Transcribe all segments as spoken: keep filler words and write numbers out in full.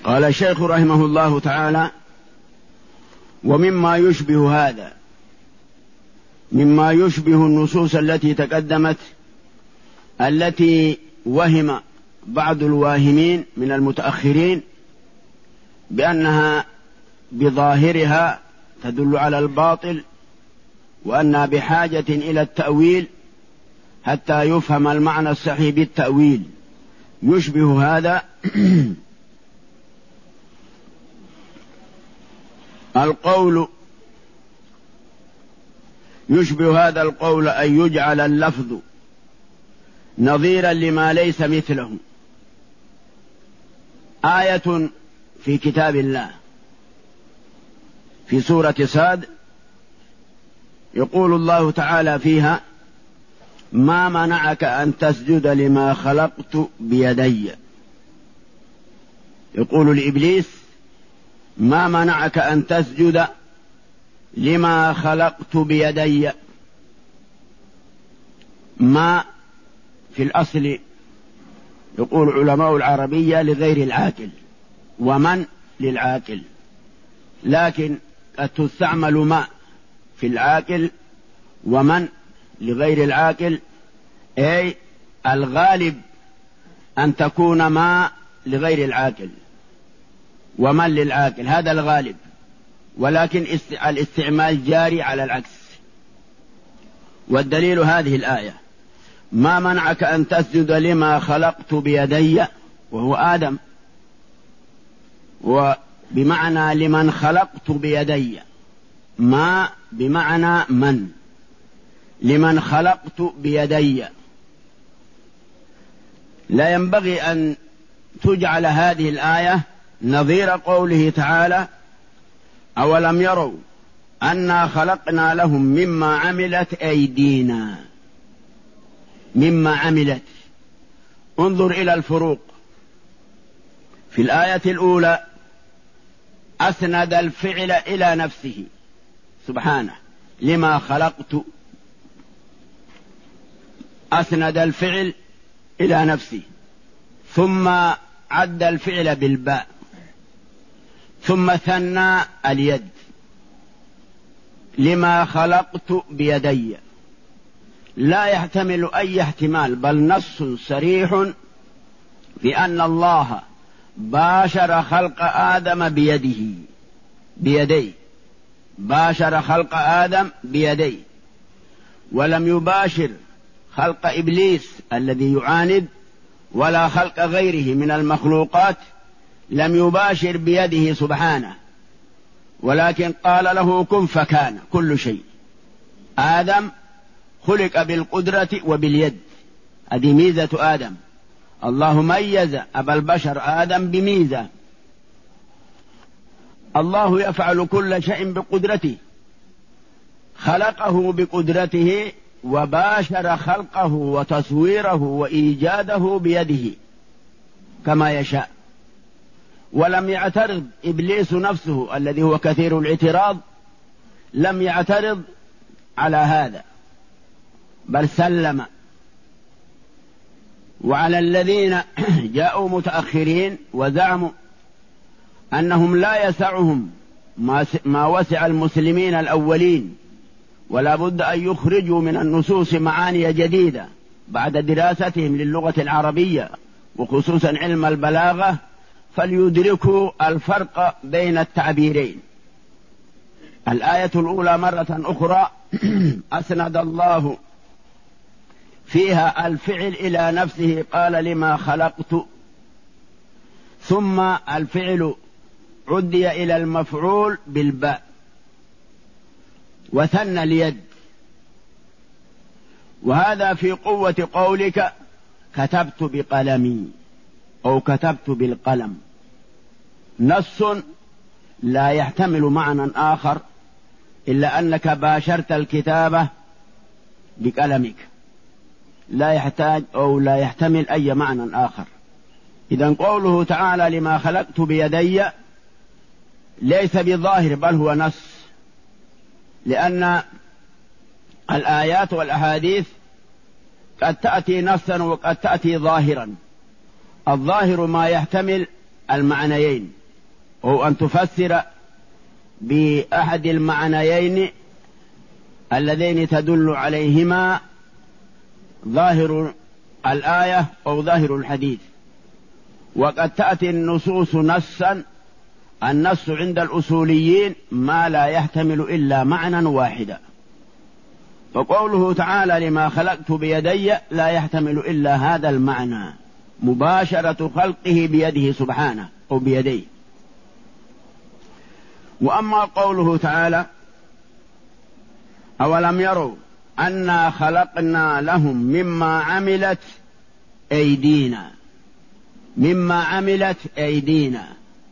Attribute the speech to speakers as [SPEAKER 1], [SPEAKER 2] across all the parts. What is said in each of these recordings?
[SPEAKER 1] قال الشيخ رحمه الله تعالى: ومما يشبه هذا، مما يشبه النصوص التي تقدمت، التي وهم بعض الواهمين من المتأخرين بأنها بظاهرها تدل على الباطل، وأنها بحاجة إلى التأويل حتى يفهم المعنى الصحيح بالتأويل. يشبه هذا القول يشبه هذا القول أن يجعل اللفظ نظيرا لما ليس مثله. آية في كتاب الله في سورة صاد يقول الله تعالى فيها: ما منعك أن تسجد لما خلقت بيدي. يقول لإبليس: ما منعك أن تسجد لما خلقت بيدي. ما في الأصل يقول علماء العربية لغير العاقل، ومن للعاقل، لكن قد تستعمل ما في العاقل ومن لغير العاقل، أي الغالب أن تكون ما لغير العاقل ومن للعاقل، هذا الغالب، ولكن الاستعمال جاري على العكس. والدليل هذه الآية: ما منعك أن تسجد لما خلقت بيدي، وهو آدم، وبمعنى لمن خلقت بيدي، ما بمعنى من، لمن خلقت بيدي. لا ينبغي أن تجعل هذه الآية نظير قوله تعالى: أولم يروا أنا خلقنا لهم مما عملت أيدينا. مما عملت، انظر إلى الفروق. في الآية الأولى أسند الفعل إلى نفسه سبحانه، لما خلقت، أسند الفعل إلى نفسه، ثم عد الفعل بالباء، ثم ثنى اليد، لما خلقت بيدي. لا يحتمل أي احتمال، بل نص صريح في أن الله باشر خلق آدم بيده، بيديه، باشر خلق آدم بيديه، ولم يباشر خلق إبليس الذي يعاند، ولا خلق غيره من المخلوقات، لم يباشر بيده سبحانه، ولكن قال له كن فكان كل شيء. آدم خلق بالقدرة وباليد، هذه ميزة آدم. الله ميز أبا البشر آدم بميزة، الله يفعل كل شيء بقدرته، خلقه بقدرته، وباشر خلقه وتصويره وإيجاده بيده كما يشاء. ولم يعترض إبليس نفسه الذي هو كثير الاعتراض، لم يعترض على هذا، بل سلم. وعلى الذين جاءوا متأخرين وزعموا أنهم لا يسعهم ما وسع المسلمين الأولين، ولا بد أن يخرجوا من النصوص معاني جديدة بعد دراستهم للغة العربية وخصوصا علم البلاغة، فليدركوا الفرق بين التعبيرين. الآية الأولى مرة أخرى أسند الله فيها الفعل إلى نفسه، قال لما خلقت، ثم الفعل عدي إلى المفعول بالباء، وثنى اليد. وهذا في قوة قولك كتبت بقلمي أو كتبت بالقلم، نص لا يحتمل معنى آخر إلا أنك باشرت الكتابة بقلمك، لا يحتاج أو لا يحتمل أي معنى آخر. إذن قوله تعالى لما خلقت بيدي ليس بظاهر، بل هو نص، لأن الآيات والأحاديث قد تأتي نصا وقد تأتي ظاهرا. الظاهر ما يحتمل المعنيين، هو أن تفسر بأحد المعنيين اللذين تدل عليهما ظاهر الآية أو ظاهر الحديث. وقد تأتي النصوص نصا، النص عند الأصوليين ما لا يحتمل إلا معنى واحدا، فقوله تعالى لما خلقت بيدي لا يحتمل إلا هذا المعنى، مباشرة خلقه بيده سبحانه أو بيديه. وأما قوله تعالى أولم يروا أنا خلقنا لهم مما عملت أيدينا، مما عملت أيدينا،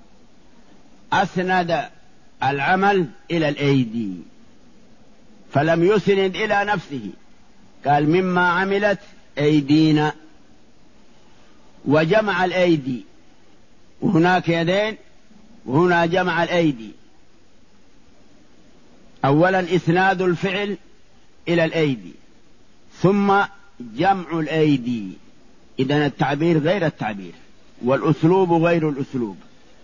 [SPEAKER 1] أسند العمل إلى الأيدي فلم يسند إلى نفسه، قال مما عملت أيدينا، وجمع الأيدي، وهناك يدين وهنا جمع الأيدي. أولا إسناد الفعل إلى الأيدي ثم جمع الأيدي، إذن التعبير غير التعبير والأسلوب غير الأسلوب.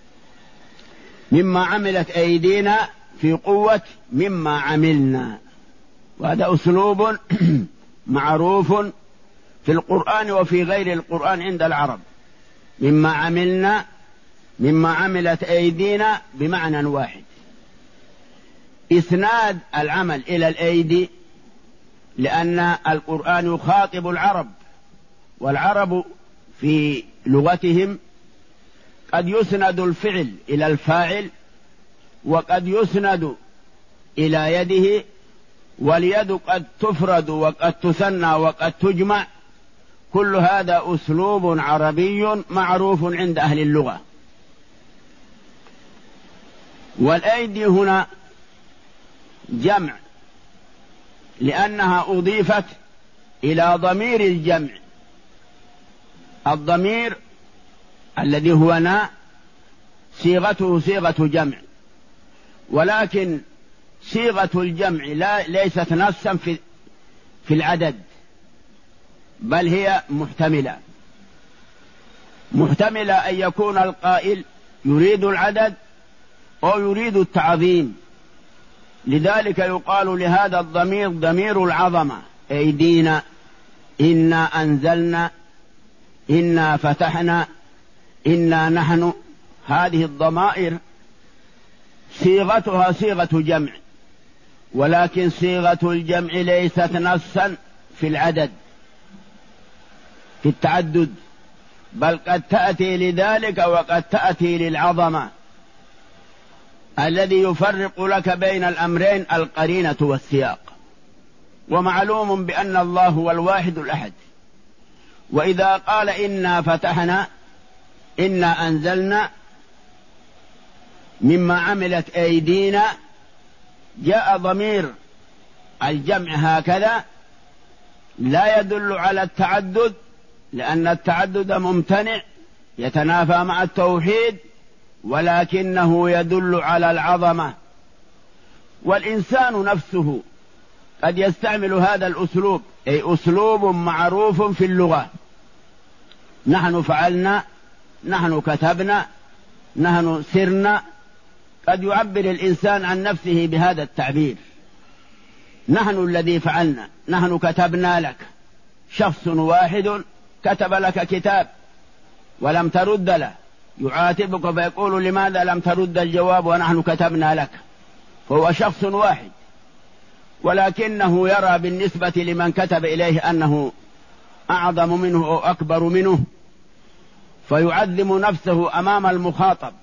[SPEAKER 1] مما عملت أيدينا في قوة مما عملنا، وهذا أسلوب معروف في القرآن وفي غير القرآن عند العرب. مما عملنا، مما عملت أيدينا بمعنى واحد. إسناد العمل إلى الأيدي لأن القرآن يخاطب العرب، والعرب في لغتهم قد يسند الفعل إلى الفاعل وقد يسند إلى يده، واليد قد تفرد وقد تثنى وقد تجمع، كل هذا أسلوب عربي معروف عند أهل اللغة. والأيدي هنا جمع لأنها أضيفت إلى ضمير الجمع، الضمير الذي هو نا صيغته صيغة جمع، ولكن صيغة الجمع لا ليست نصا في في العدد، بل هي محتملة محتملة أن يكون القائل يريد العدد أو يريد التعظيم. لذلك يقال لهذا الضمير ضمير العظمة، أيدينا، إنا أنزلنا، إنا فتحنا، إنا نحن. هذه الضمائر صيغتها صيغة جمع، ولكن صيغة الجمع ليست نصا في العدد في التعدد، بل قد تأتي لذلك وقد تأتي للعظمة. الذي يفرق لك بين الأمرين القرينة والسياق. ومعلوم بأن الله هو الواحد الأحد، وإذا قال إنا فتحنا، إنا أنزلنا، مما عملت أيدينا، جاء ضمير الجمع هكذا لا يدل على التعدد، لأن التعدد ممتنع يتنافى مع التوحيد، ولكنه يدل على العظمة. والإنسان نفسه قد يستعمل هذا الأسلوب، أي أسلوب معروف في اللغة. نحن فعلنا، نحن كتبنا، نحن سرنا، قد يعبر الإنسان عن نفسه بهذا التعبير. نحن الذي فعلنا، نحن كتبنا لك. شخص واحد كتب لك كتاب ولم ترد له، يعاتبك فيقول لماذا لم ترد الجواب ونحن كتبنا لك، فهو شخص واحد، ولكنه يرى بالنسبة لمن كتب إليه أنه أعظم منه أو أكبر منه، فيعظم نفسه أمام المخاطب.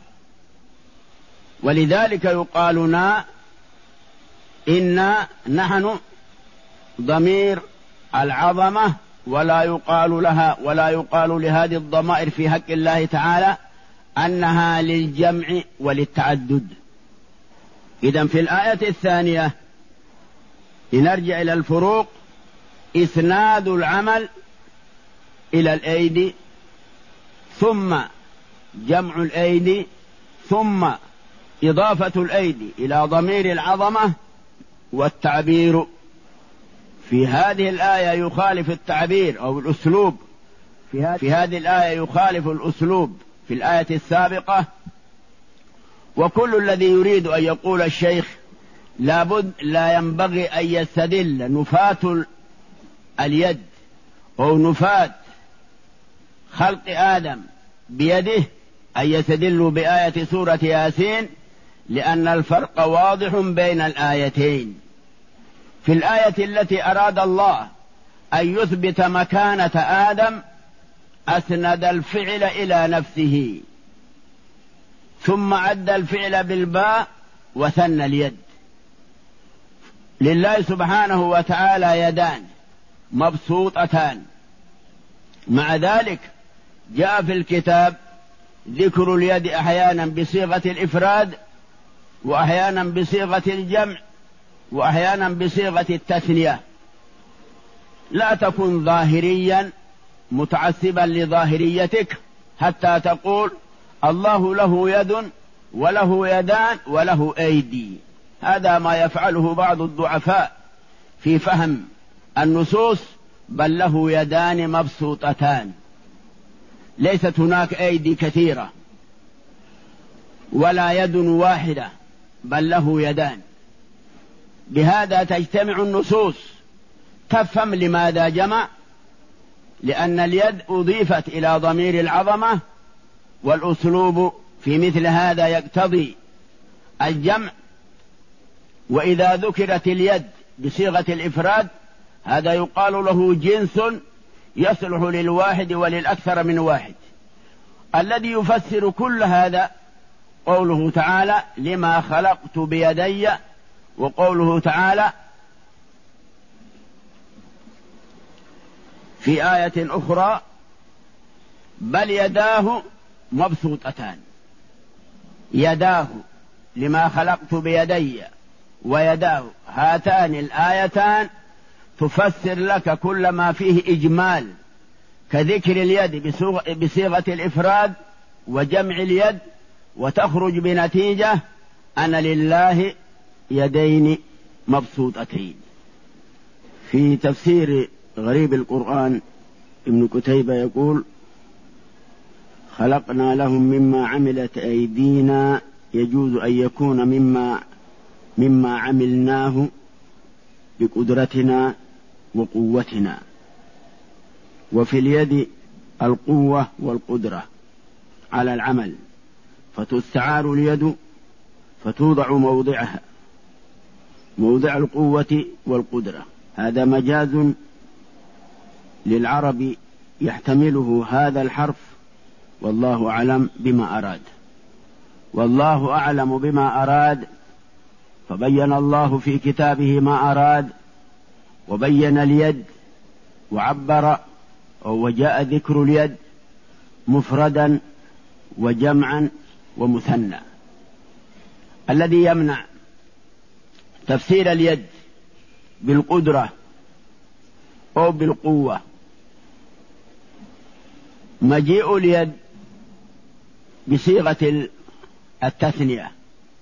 [SPEAKER 1] ولذلك يقال نا إنا نحن ضمير العظمة، ولا يقال لها ولا يقال لهذه الضمائر في حق الله تعالى أنها للجمع وللتعدد. إذن في الآية الثانية لنرجع إلى الفروق: إسناد العمل إلى الأيدي، ثم جمع الأيدي، ثم إضافة الأيدي إلى ضمير العظمة. والتعبير في هذه الآية يخالف التعبير أو الأسلوب في هذه الآية يخالف الأسلوب في الآية السابقة، وكل الذي يريد أن يقول الشيخ لابد لا ينبغي أن يستدل نفاة اليد أو نفاة خلق آدم بيده أن يستدلوا بآية سورة ياسين، لأن الفرق واضح بين الآيتين. في الآية التي أراد الله أن يثبت مكانة آدم أسند الفعل إلى نفسه، ثم عد الفعل بالباء وثنى اليد. لله سبحانه وتعالى يدان مبسوطتان، مع ذلك جاء في الكتاب ذكر اليد أحيانا بصيغة الإفراد، وأحيانا بصيغة الجمع، وأحيانا بصيغة التثنية. لا تكن ظاهريا متعصبا لظاهريتك حتى تقول الله له يد وله يدان وله أيدي. هذا ما يفعله بعض الضعفاء في فهم النصوص، بل له يدان مبسوطتان، ليست هناك أيدي كثيرة ولا يد واحدة، بل له يدان. بهذا تجتمع النصوص. تفهم لماذا جمع؟ لأن اليد أضيفت إلى ضمير العظمة، والأسلوب في مثل هذا يقتضي الجمع. وإذا ذكرت اليد بصيغة الإفراد هذا يقال له جنس يصلح للواحد وللأكثر من واحد. الذي يفسر كل هذا قوله تعالى لما خلقت بيدي، وقوله تعالى في آية أخرى بل يداه مبسوطتان. يداه لما خلقت بيدي ويداه، هاتان الآيتان تفسر لك كل ما فيه إجمال، كذكر اليد بصيغة الإفراد وجمع اليد، وتخرج بنتيجة أن لله يدين مبسوطتين. في تفسير غريب القرآن ابن كتيبة يقول خلقنا لهم مما عملت أيدينا، يجوز أن يكون مما مما عملناه بقدرتنا وقوتنا. وفي اليد القوة والقدرة على العمل، فتستعار اليد فتوضع موضعها موضع القوة والقدرة. هذا مجاز للعرب يحتمله هذا الحرف، والله أعلم بما أراد. والله أعلم بما أراد، فبين الله في كتابه ما أراد، وبين اليد وعبر، وجاء ذكر اليد مفردا وجمعا ومثنى. الذي يمنع تفسير اليد بالقدرة أو بالقوة مجيء اليد بصيغة التثنية.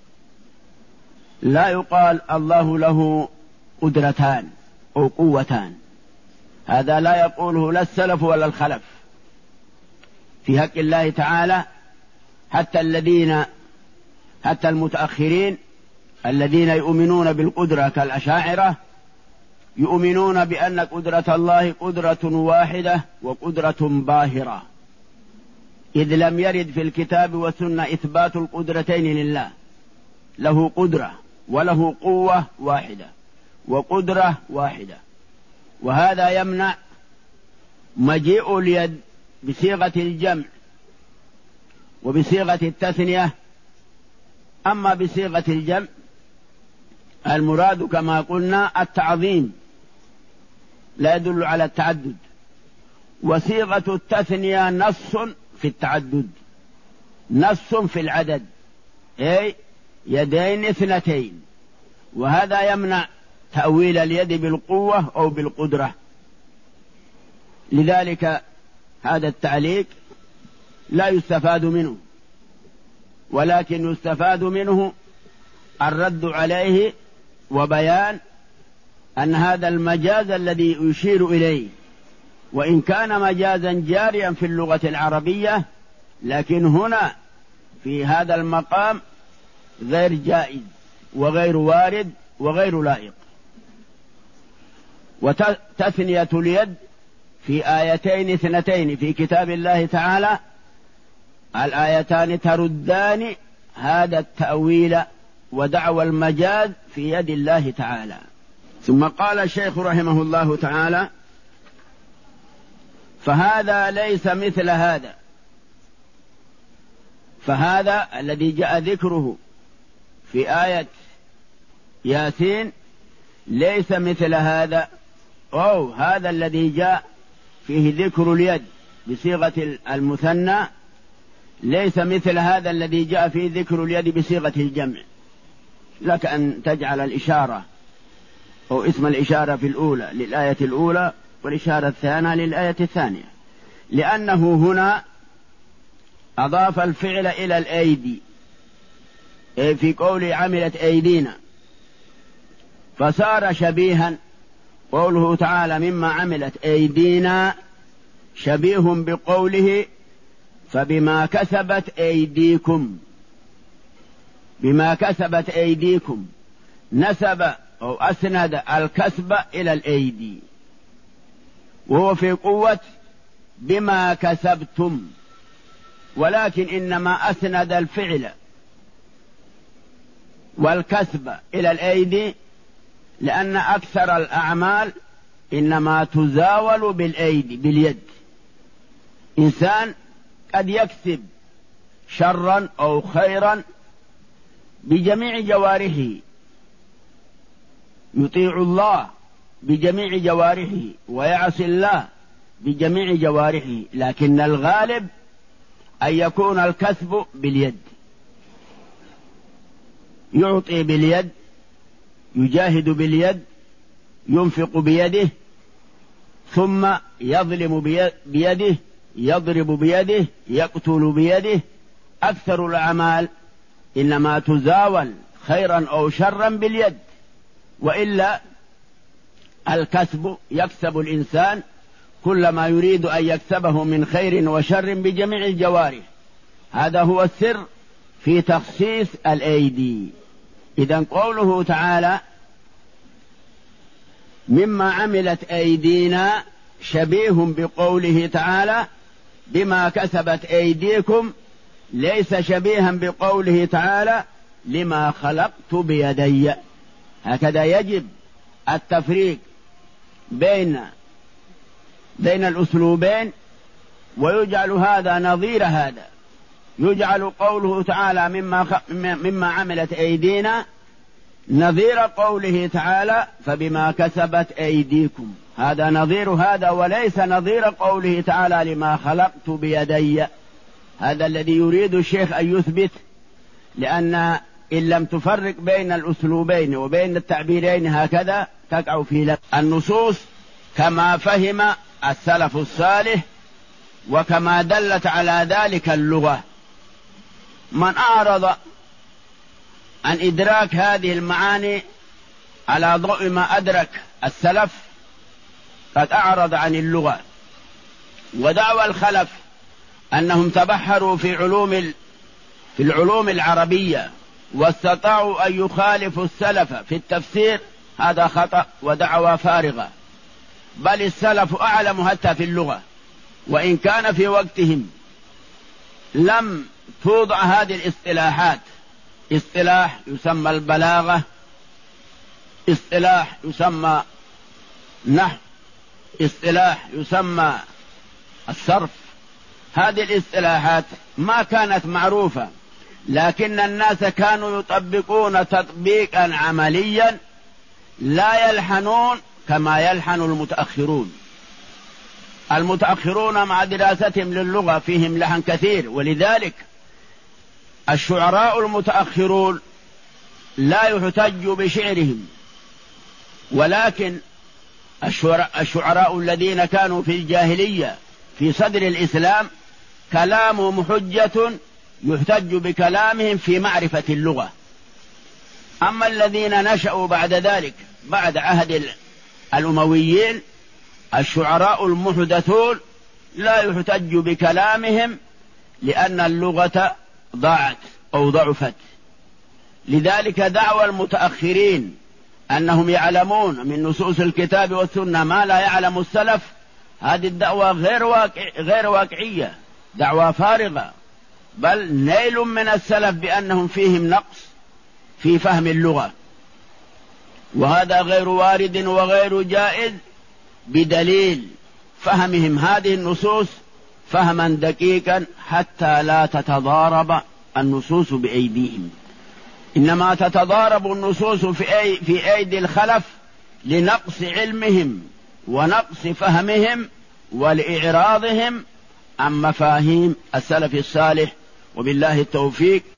[SPEAKER 1] لا يقال الله له قدرتان أو قوتان، هذا لا يقوله لا السلف ولا الخلف في حق الله تعالى. حتى الذين حتى المتأخرين الذين يؤمنون بالقدرة كالأشاعرة يؤمنون بأن قدرة الله قدرة واحدة وقدرة باهرة، إذ لم يرد في الكتاب والسنة إثبات القدرتين لله. له قدرة وله قوة واحدة وقدرة واحدة، وهذا يمنع مجيء اليد بصيغة الجمع وبصيغة التثنية. أما بصيغة الجمع المراد كما قلنا التعظيم، لا يدل على التعدد. وصيغة التثنية نص في التعدد، نص في العدد، أي يدين اثنتين، وهذا يمنع تأويل اليد بالقوة أو بالقدرة. لذلك هذا التعليق لا يستفاد منه، ولكن يستفاد منه الرد عليه وبيان أن هذا المجاز الذي يشير إليه وإن كان مجازا جاريا في اللغة العربية، لكن هنا في هذا المقام غير جائز وغير وارد وغير لائق. وتثنية اليد في آيتين اثنتين في كتاب الله تعالى، الآيتان تردان هذا التأويل ودعوى المجاز في يد الله تعالى. ثم قال الشيخ رحمه الله تعالى: فهذا ليس مثل هذا. فهذا الذي جاء ذكره في آية ياسين ليس مثل هذا، أو هذا الذي جاء فيه ذكر اليد بصيغة المثنى ليس مثل هذا الذي جاء فيه ذكر اليد بصيغة الجمع. لك أن تجعل الإشارة أو اسم الإشارة في الأولى للآية الأولى والإشارة الثانية للآية الثانية، لأنه هنا أضاف الفعل إلى الأيدي في قول عملت أيدينا، فصار شبيها. قوله تعالى مما عملت أيدينا شبيه بقوله فبما كسبت أيديكم. بما كسبت أيديكم نسب أو أسند الكسب إلى الأيدي، وهو في قوة بما كسبتم، ولكن إنما أسند الفعل والكسب إلى الأيدي لأن أكثر الأعمال إنما تزاول بالأيدي باليد. إنسان قد يكسب شرا أو خيرا بجميع جوارحه، يطيع الله بجميع جوارحه ويعصي الله بجميع جوارحه، لكن الغالب أن يكون الكسب باليد. يعطي باليد، يجاهد باليد، ينفق بيده، ثم يظلم بيده، يضرب بيده، يقتل بيده. أكثر الأعمال إنما تزاول خيرا أو شرا باليد، وإلا الكسب يكسب الإنسان كل ما يريد أن يكسبه من خير وشر بجميع الجوارح. هذا هو السر في تخصيص الأيدي. إذن قوله تعالى مما عملت أيدينا شبيه بقوله تعالى بما كسبت أيديكم، ليس شبيها بقوله تعالى لما خلقت بيدي. هكذا يجب التفريق بين بين الأسلوبين، ويجعل هذا نظير هذا. يجعل قوله تعالى مما, خ... مما عملت أيدينا نظير قوله تعالى فبما كسبت أيديكم، هذا نظير هذا، وليس نظير قوله تعالى لما خلقت بيدي. هذا الذي يريد الشيخ أن يثبت، لأن إن لم تفرق بين الأسلوبين وبين التعبيرين هكذا تقع في لبس. النصوص كما فهم السلف الصالح وكما دلت على ذلك اللغة. من أعرض عن إدراك هذه المعاني على ضوء ما أدرك السلف قد أعرض عن اللغة. ودعوى الخلف أنهم تبحروا في علوم في العلوم العربية واستطاعوا أن يخالفوا السلف في التفسير، هذا خطأ ودعوى فارغة. بل السلف أعلم حتى في اللغة، وإن كان في وقتهم لم توضع هذه الاصطلاحات. اصطلاح يسمى البلاغة، اصطلاح يسمى نحو، اصطلاح يسمى الصرف. هذه الاصطلاحات ما كانت معروفة، لكن الناس كانوا يطبقون تطبيقا عمليا لا يلحنون كما يلحن المتأخرون. المتأخرون مع دراستهم للغة فيهم لحن كثير، ولذلك الشعراء المتأخرون لا يحتج بشعرهم، ولكن الشعراء الذين كانوا في الجاهلية في صدر الإسلام كلامهم حجة يحتج بكلامهم في معرفة اللغة. أما الذين نشأوا بعد ذلك بعد عهد الأمويين الشعراء المحدثون لا يحتج بكلامهم، لأن اللغة ضاعت أو ضعفت. لذلك دعوى المتأخرين أنهم يعلمون من نصوص الكتاب والسنة ما لا يعلم السلف، هذه الدعوة غير واقع غير واقعية، دعوة فارغة، بل نيل من السلف بأنهم فيهم نقص في فهم اللغة، وهذا غير وارد وغير جائز بدليل فهمهم هذه النصوص فهما دقيقا حتى لا تتضارب النصوص بأيديهم، إنما تتضارب النصوص في, أي في أيدي الخلف لنقص علمهم ونقص فهمهم ولإعراضهم عن مفاهيم السلف الصالح، وبالله التوفيق.